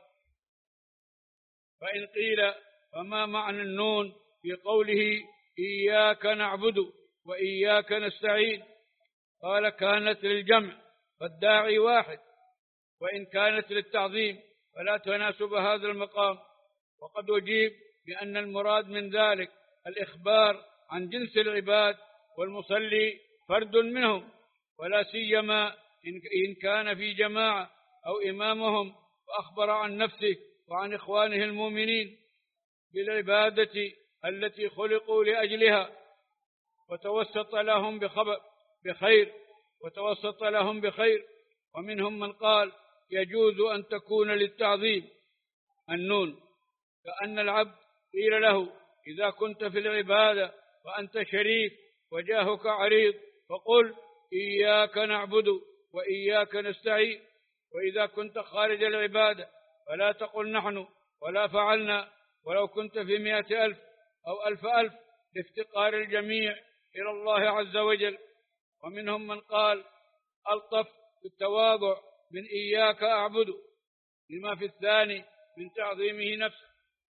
فإن قيل: فما معنى النون في قوله إياك نعبد وإياك نستعين؟ قال: كانت للجمع فالداعي واحد، وإن كانت للتعظيم فلا تناسب هذا المقام. وقد أجيب بأن المراد من ذلك الإخبار عن جنس العباد، والمصلي فرد منهم، ولا سيما إن كان في جماعة أو إمامهم، وأخبر عن نفسه وعن إخوانه المؤمنين بالعبادة التي خلقوا لأجلها، وتوسط لهم بخبر بخير وتوسط لهم بخير. ومنهم من قال: يجوز أن تكون للتعظيم النون، كأن العبد قيل له: إذا كنت في العبادة وأنت شريف وجاهك عريض فقل: إياك نعبد وإياك نستعين. وإذا كنت خارج العبادة فلا تقل نحن ولا فعلنا، ولو كنت في مئة ألف أو ألف ألف، لافتقار الجميع إلى الله عز وجل. ومنهم من قال: ألطف بالتواضع من إياك أعبد، لما في الثاني من تعظيمه نفسه،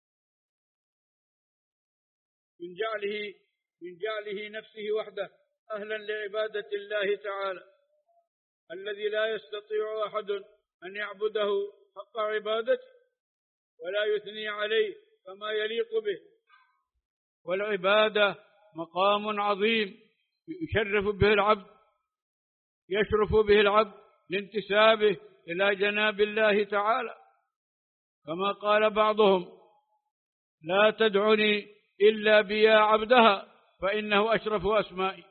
من جعله من جعله نفسه وحده أهلا لعبادة الله تعالى، الذي لا يستطيع أحد أن يعبده حق عبادته ولا يثني عليه كما يليق به. والعبادة مقام عظيم يشرف به العبد يشرف به العبد لانتسابه إلى جناب الله تعالى، كما قال بعضهم: لا تدعني إلا بيا عبدها فإنه أشرف أسمائي.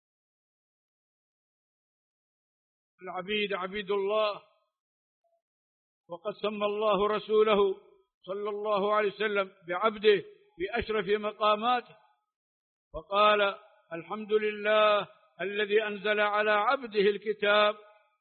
العبيد عبيد الله، وقد سمى الله رسوله صلى الله عليه وسلم بعبده بأشرف مقاماته، فقال: الحمد لله الذي أنزل على عبده الكتاب،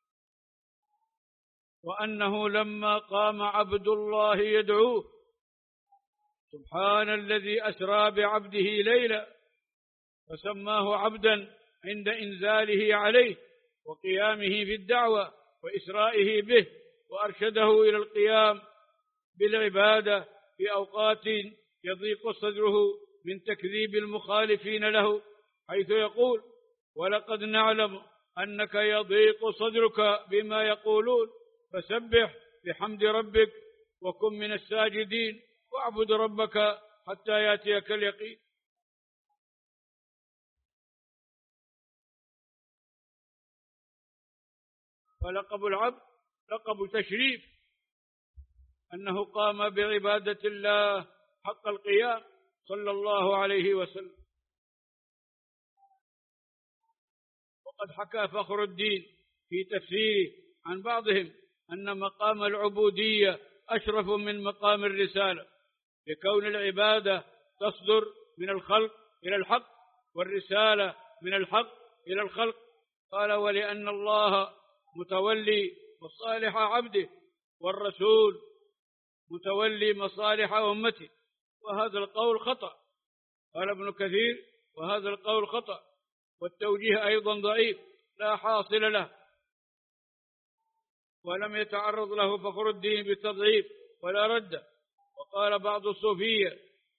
وأنه لما قام عبد الله يدعوه سبحان الذي أسرى بعبده ليلا، فسماه عبدا عند إنزاله عليه وقيامه بالدعوة وإسرائه به، وأرشده إلى القيام بالعبادة في أوقات يضيق صدره من تكذيب المخالفين له، حيث يقول: ولقد نعلم أنك يضيق صدرك بما يقولون فسبح بحمد ربك وكن من الساجدين واعبد ربك حتى يأتيك اليقين. فلقب العبد لقب تشريف، أنه قام بعبادة الله حق القيام صلى الله عليه وسلم. وقد حكى فخر الدين في تفسيره عن بعضهم أن مقام العبودية أشرف من مقام الرسالة، لكون العبادة تصدر من الخلق إلى الحق، والرسالة من الحق إلى الخلق. قال: ولأن الله متولي مصالح عبده، والرسول متولي مصالح أمته. وهذا القول خطأ. قال ابن كثير: وهذا القول خطأ، والتوجيه أيضا ضعيف لا حاصل له، ولم يتعرض له فخر الدين بالتضعيف ولا رد. وقال بعض الصوفية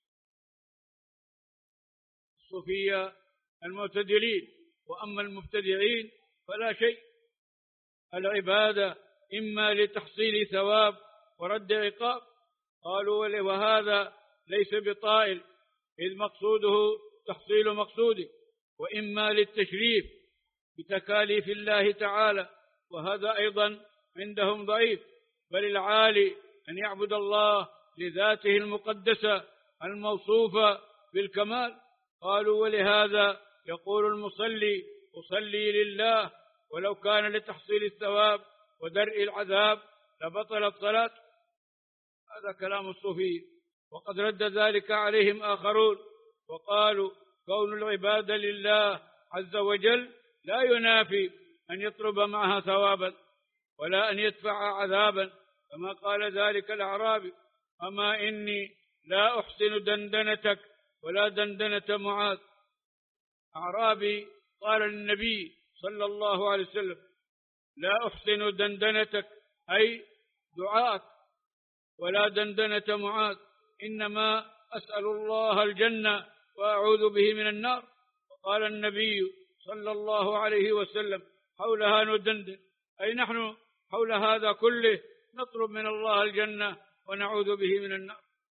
الصوفية المعتدلين: وأما المبتدعين فلا شيء، العبادة إما لتحصيل ثواب ورد عقاب. قالوا: وهذا ليس بطائل، إذ مقصوده تحصيل مقصوده، وإما للتشريف بتكاليف الله تعالى، وهذا أيضا عندهم ضعيف، بل العالي أن يعبد الله لذاته المقدسة الموصوفة بالكمال. قالوا: ولهذا يقول المصلي: أصلي لله، ولو كان لتحصيل الثواب ودرء العذاب لبطلت صلاة. هذا كلام الصوفي، وقد رد ذلك عليهم آخرون وقالوا: كون العبادة لله عز وجل لا ينافي أن يطلب معها ثوابا ولا أن يدفع عذابا، كما قال ذلك الأعرابي: أما إني لا أحسن دندنتك ولا دندنة معاذ. أعرابي قال للنبي صلى الله عليه وسلم: لا أحسن دندنتك أي دعاءك، ولا دندنة معاذ، إنما أسأل الله الجنة وأعوذ به من النار. وقال النبي صلى الله عليه وسلم: حولها ندندن، أي نحن حول هذا كله نطلب من الله الجنة ونعوذ به من النار.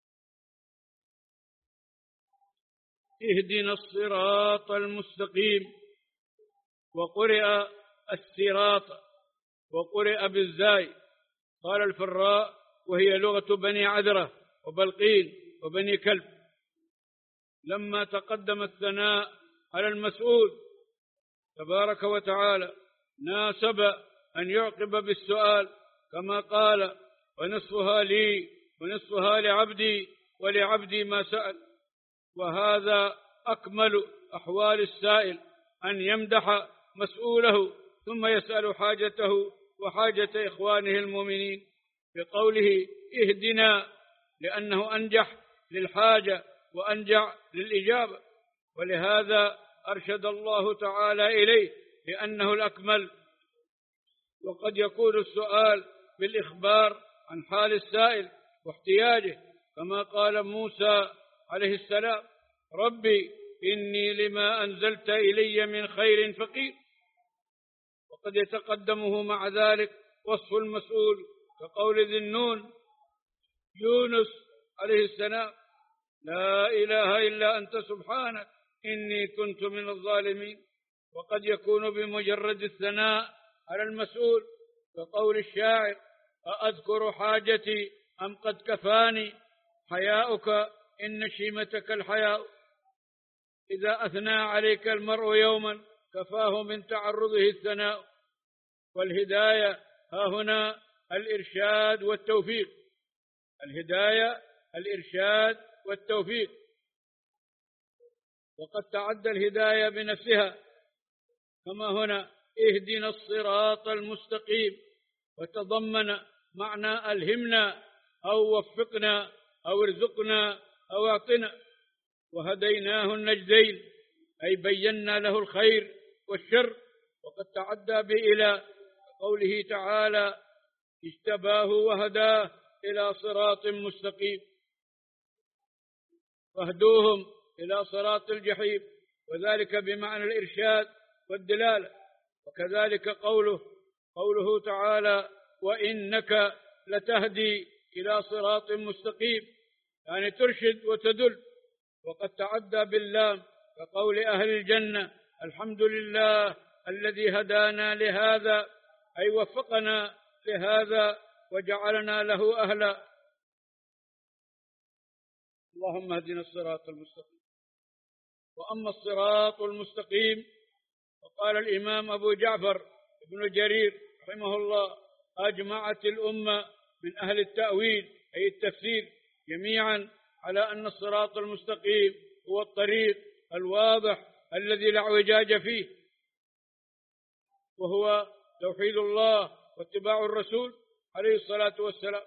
اهدنا الصراط المستقيم، وقرئ الصراط وقرئ بالزاي. قال الفراء: وهي لغة بني عذرة وبلقين وبني كلب. لما تقدم الثناء على المسؤول تبارك وتعالى ناسب أن يعقب بالسؤال، كما قال: ونصفها لي ونصفها لعبدي ولعبدي ما سأل. وهذا أكمل أحوال السائل، أن يمدح مسؤوله ثم يسأل حاجته وحاجة إخوانه المؤمنين بقوله: اهدنا، لأنه أنجح للحاجة وأنجع للإجابة، ولهذا أرشد الله تعالى إليه لأنه الأكمل. وقد يكون السؤال بالإخبار عن حال السائل واحتياجه، كما قال موسى عليه السلام: ربي إني لما أنزلت إلي من خير فقير. وقد يتقدمه مع ذلك وصف المسؤول، كقول ذي النون يونس عليه السلام: لا إله إلا أنت سبحانك إني كنت من الظالمين. وقد يكون بمجرد الثناء على المسؤول، كقول الشاعر: أأذكر حاجتي أم قد كفاني حياؤك إن شيمتك الحياء. إذا أثنى عليك المرء يوما كفاه من تعرضه الثناء. والهداية ها هنا الإرشاد والتوفيق، الهداية الإرشاد والتوفيق. وقد تعدى الهداية بنفسها كما هنا اهدنا الصراط المستقيم، وتضمن معنى ألهمنا أو وفقنا أو ارزقنا أو اعطنا. وهديناه النجدين، أي بينا له الخير والشر، وقد تعدى بإلى قوله تعالى اجتباه وهداه إلى صراط مستقيم، فاهدوهم إلى صراط الجحيم، وذلك بمعنى الإرشاد والدلالة. وكذلك قوله قوله تعالى وإنك لتهدي إلى صراط مستقيم، يعني ترشد وتدل. وقد تعدى باللام كقول أهل الجنة الحمد لله الذي هدانا لهذا، أي وفقنا لهذا وجعلنا له أهلا. اللهم اهدنا الصراط المستقيم. وأما الصراط المستقيم فقال الإمام أبو جعفر ابن جرير رحمه الله أجمعت الأمة من أهل التأويل أي التفسير جميعا على أن الصراط المستقيم هو الطريق الواضح الذي لا اعوجاج فيه، وهو توحيد الله واتباع الرسول عليه الصلاة والسلام.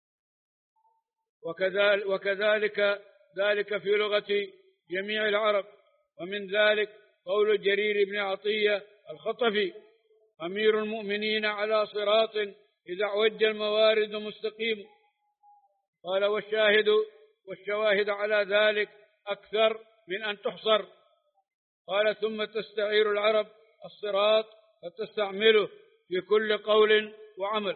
وكذلك, وكذلك ذلك في لغة جميع العرب. ومن ذلك قول جرير بن عطية الخطفي أمير المؤمنين على صراط إذا اعوج الموارد مستقيم. قال والشاهد والشواهد على ذلك أكثر من أن تحصر. قال ثم تستعير العرب الصراط فتستعمله في كل قول وعمل.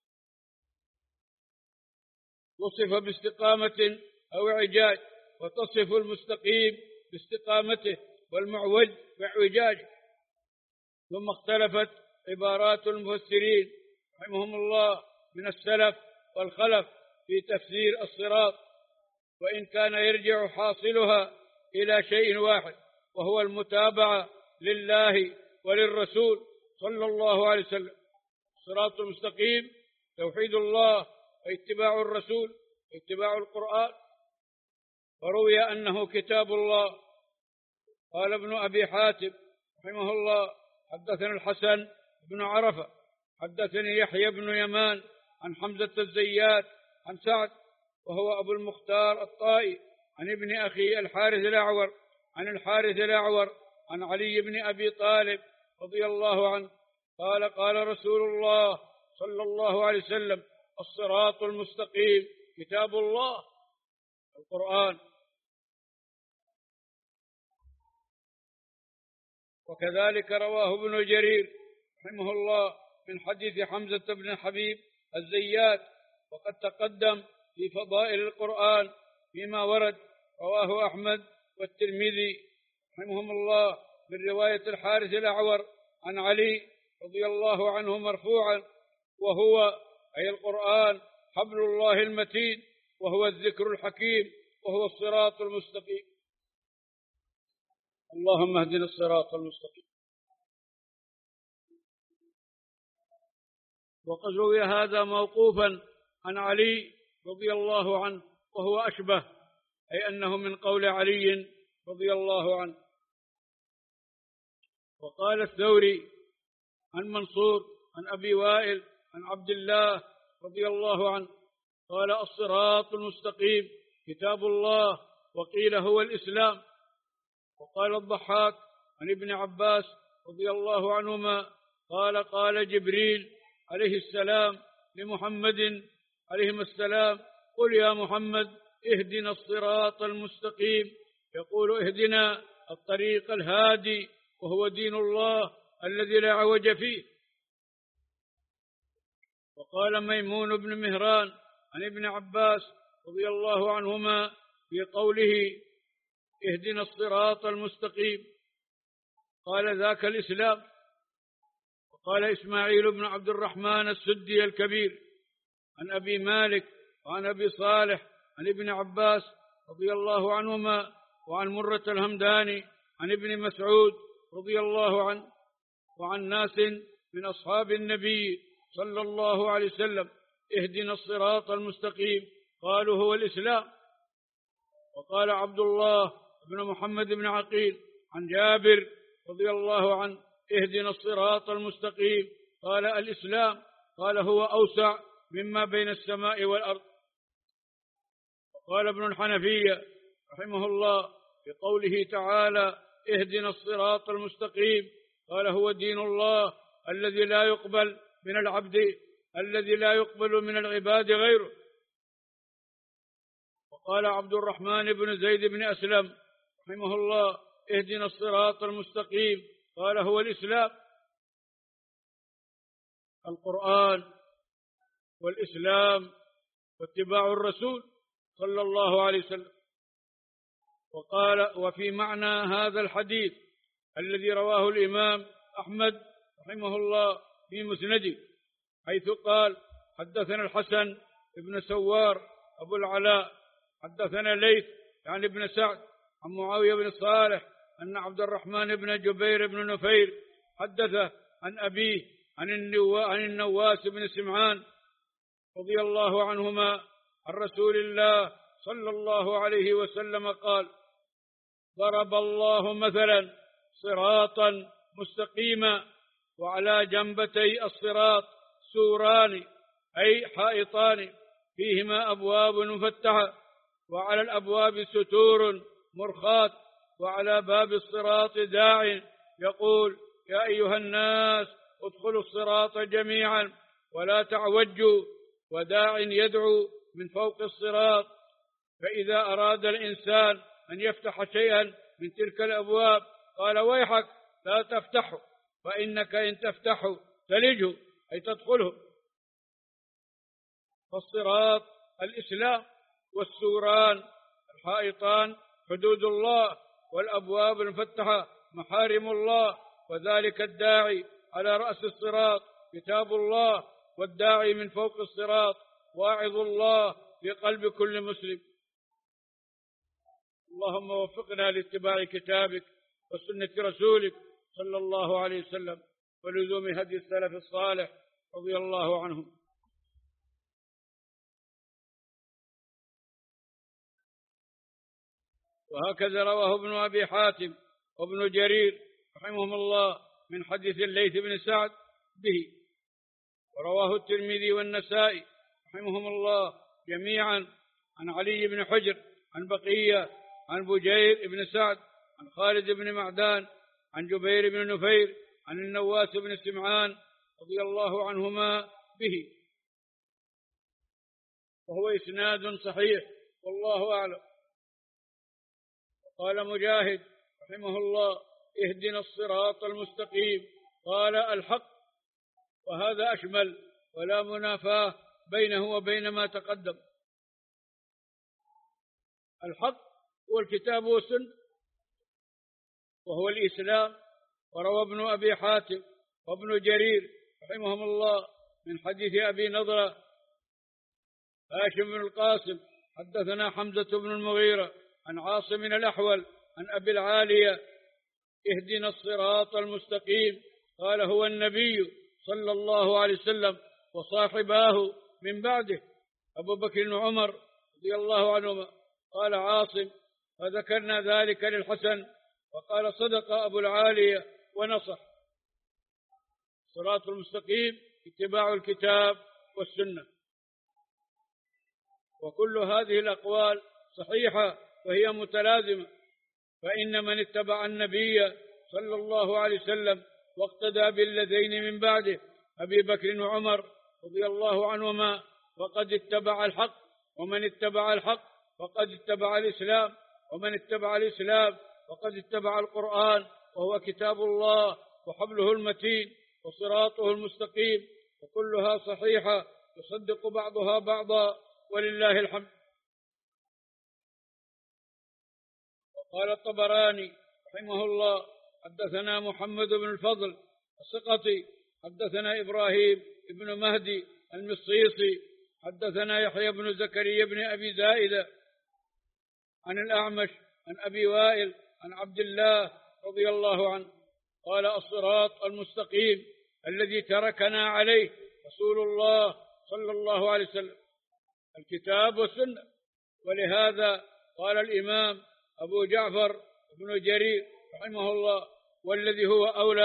وصف باستقامة أو اعوجاج، وتصف المستقيم باستقامته والمعوج باعوجاجه. ثم اختلفت عبارات المفسرين رحمهم الله من السلف والخلف في تفسير الصراط، وإن كان يرجع حاصلها إلى شيء واحد، وهو المتابعة لله وللرسول صلى الله عليه وسلم. الصراط المستقيم توحيد الله واتباع الرسول واتباع القرآن. وروي أنه كتاب الله. قال ابن أبي حاتم رحمه الله حدثنا الحسن بن عرفة حدثني يحيى بن يمان عن حمزة الزيات عن سعد وهو أبو المختار الطائي عن ابن أخي الحارث الأعور عن الحارث الأعور عن علي بن أبي طالب رضي الله عنه قال قال رسول الله صلى الله عليه وسلم الصراط المستقيم كتاب الله القرآن. وكذلك رواه ابن جرير رحمه الله من حديث حمزة بن حبيب الزيات، وقد تقدم في فضائل القرآن فيما ورد. رواه أحمد والترمذي رحمهم الله من رواية الحارث الأعور عن علي رضي الله عنه مرفوعا وهو أي القرآن حبل الله المتين وهو الذكر الحكيم وهو الصراط المستقيم. اللهم اهدنا الصراط المستقيم. وقد روي هذا موقوفا عن علي رضي الله عنه وهو أشبه، أي أنه من قول علي رضي الله عنه. وقال الثوري عن منصور عن أبي وائل عن عبد الله رضي الله عنه قال الصراط المستقيم كتاب الله، وقيل هو الإسلام. وقال الضحاك عن ابن عباس رضي الله عنهما قال قال جبريل عليه السلام لمحمد عليه السلام قل يا محمد اهدنا الصراط المستقيم، يقول اهدنا الطريق الهادي وهو دين الله الذي لا عوج فيه. وقال ميمون بن مهران عن ابن عباس رضي الله عنهما في قوله اهدنا الصراط المستقيم قال ذاك الإسلام. وقال إسماعيل بن عبد الرحمن السدي الكبير عن أبي مالك وعن أبي صالح عن ابن عباس رضي الله عنهما وعن مرة الهمداني عن ابن مسعود رضي الله عنه وعن ناس من أصحاب النبي صلى الله عليه وسلم اهدنا الصراط المستقيم قالوا هو الإسلام. وقال عبد الله بن محمد بن عقيل عن جابر رضي الله عنه اهدنا الصراط المستقيم. قال الإسلام. قال هو أوسع مما بين السماء والأرض. قال ابن الحنفية رحمه الله في قوله تعالى اهدنا الصراط المستقيم، قال هو دين الله الذي لا يقبل من العبد الذي لا يقبل من العباد غيره. وقال عبد الرحمن بن زيد بن أسلم رحمه الله اهدنا الصراط المستقيم، قال هو الإسلام. القرآن والإسلام واتباع الرسول صلى الله عليه وسلم. وقال وفي معنى هذا الحديث الذي رواه الإمام أحمد رحمه الله في مسنده، حيث قال حدثنا الحسن بن سوار أبو العلاء حدثنا ليث يعني ابن سعد عن معاوية بن صالح أن عبد الرحمن بن جبير بن نفير حدثه عن أبيه عن النواس بن سمعان رضي الله عنهما عن رسول الله صلى الله عليه وسلم قال ضرب الله مثلا صراطا مستقيما وعلى جنبتي الصراط سوران أي حائطان فيهما أبواب مفتحة وعلى الأبواب ستور مرخات وعلى باب الصراط داع يقول يا أيها الناس ادخلوا الصراط جميعا ولا تعوجوا، وداع يدعو من فوق الصراط. فإذا أراد الإنسان أن يفتح شيئا من تلك الأبواب قال ويحك لا تفتحه، فإنك إن تفتحه تلجه أي تدخله. فالصراط الإسلام، والسوران الحائطان حدود الله، والأبواب المفتحة محارم الله، وذلك الداعي على رأس الصراط كتاب الله، والداعي من فوق الصراط واعظ الله في قلب كل مسلم. اللهم وفقنا لاتباع كتابك وسنة رسولك صلى الله عليه وسلم ولزوم هدي السلف الصالح رضي الله عنهم. وهكذا رواه ابن أبي حاتم وابن جرير رحمهم الله من حديث الليث بن سعد به، ورواه الترمذي والنسائي رحمهم الله جميعا عن علي بن حجر عن بقية عن بجير بن سعد عن خالد بن معدان عن جبير بن نفير عن النواس بن سمعان رضي الله عنهما به، وهو إسناد صحيح والله أعلم. قال مجاهد رحمه الله اهدنا الصراط المستقيم، قال الحق، وهذا أشمل ولا منافاة بينه وبين ما تقدم. الحق هو الكتاب والسنة وهو الإسلام. وروى ابن أبي حاتم وابن جرير رحمهم الله من حديث أبي نضرة هاشم بن القاسم حدثنا حمزة بن المغيرة عن عاصم الأحول عن أبي العالية اهدنا الصراط المستقيم، قال هو النبي صلى الله عليه وسلم وصاحباه من بعده أبو بكر وعمر رضي الله عنهما. قال عاصم فذكرنا ذلك للحسن وقال صدق أبو العالية ونصح. الصراط المستقيم اتباع الكتاب والسنة. وكل هذه الأقوال صحيحة وهي متلازمة، فإن من اتبع النبي صلى الله عليه وسلم واقتدى بالذين من بعده أبي بكر وعمر رضي الله عنهما فقد اتبع الحق، ومن اتبع الحق فقد اتبع الإسلام، ومن اتبع الإسلام فقد اتبع القرآن وهو كتاب الله وحبله المتين وصراطه المستقيم، وكلها صحيحة يصدق بعضها بعضا ولله الحمد. وقال الطبراني رحمه الله حدثنا محمد بن الفضل السقطي حدثنا إبراهيم بن مهدي المصيصي حدثنا يحيى بن زكريا بن أبي زائدة عن الأعمش عن أبي وائل عن عبد الله رضي الله عنه قال الصراط المستقيم الذي تركنا عليه رسول الله صلى الله عليه وسلم الكتاب والسنة. ولهذا قال الإمام أبو جعفر بن جرير رحمه الله والذي هو أولى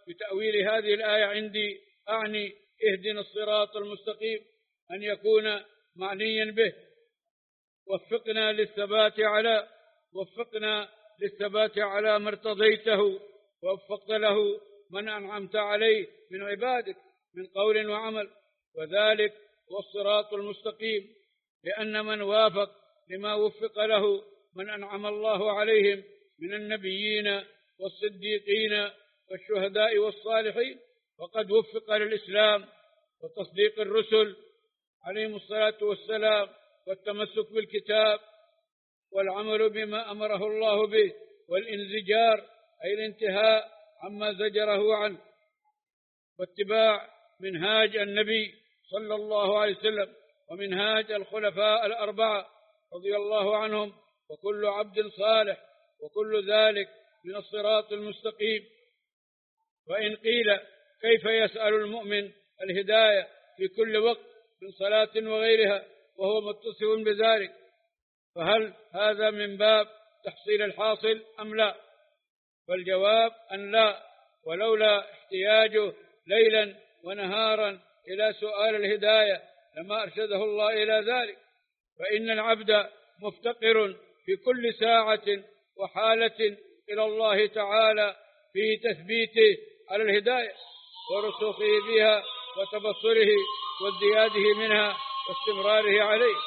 بتأويل هذه الآية عندي أعني اهدنا الصراط المستقيم أن يكون معنيا به وفقنا للثبات على وفقنا للثبات على ما ارتضيته ووفقت له من أنعمت عليه من عبادك من قول وعمل، وذلك هو الصراط المستقيم، لأن من وافق لما وفق له من أنعم الله عليهم من النبيين والصديقين والشهداء والصالحين وقد وفق للإسلام وتصديق الرسل عليهم الصلاة والسلام والتمسك بالكتاب والعمل بما أمره الله به والانزجار أي الانتهاء عما زجره عنه واتباع منهاج النبي صلى الله عليه وسلم ومنهاج الخلفاء الأربعة رضي الله عنهم وكل عبد صالح وكل ذلك من الصراط المستقيم. وإن قيل كيف يسأل المؤمن الهداية في كل وقت من صلاة وغيرها وهو متصف بذلك، فهل هذا من باب تحصيل الحاصل أم لا؟ والجواب أن لا، ولولا احتياجه ليلا ونهارا إلى سؤال الهداية لما أرشده الله إلى ذلك، فإن العبد مفتقر في كل ساعة وحالة إلى الله تعالى في تثبيته على الهداية ورسوخه بها وتبصره وازدياده منها واستمراره عليه.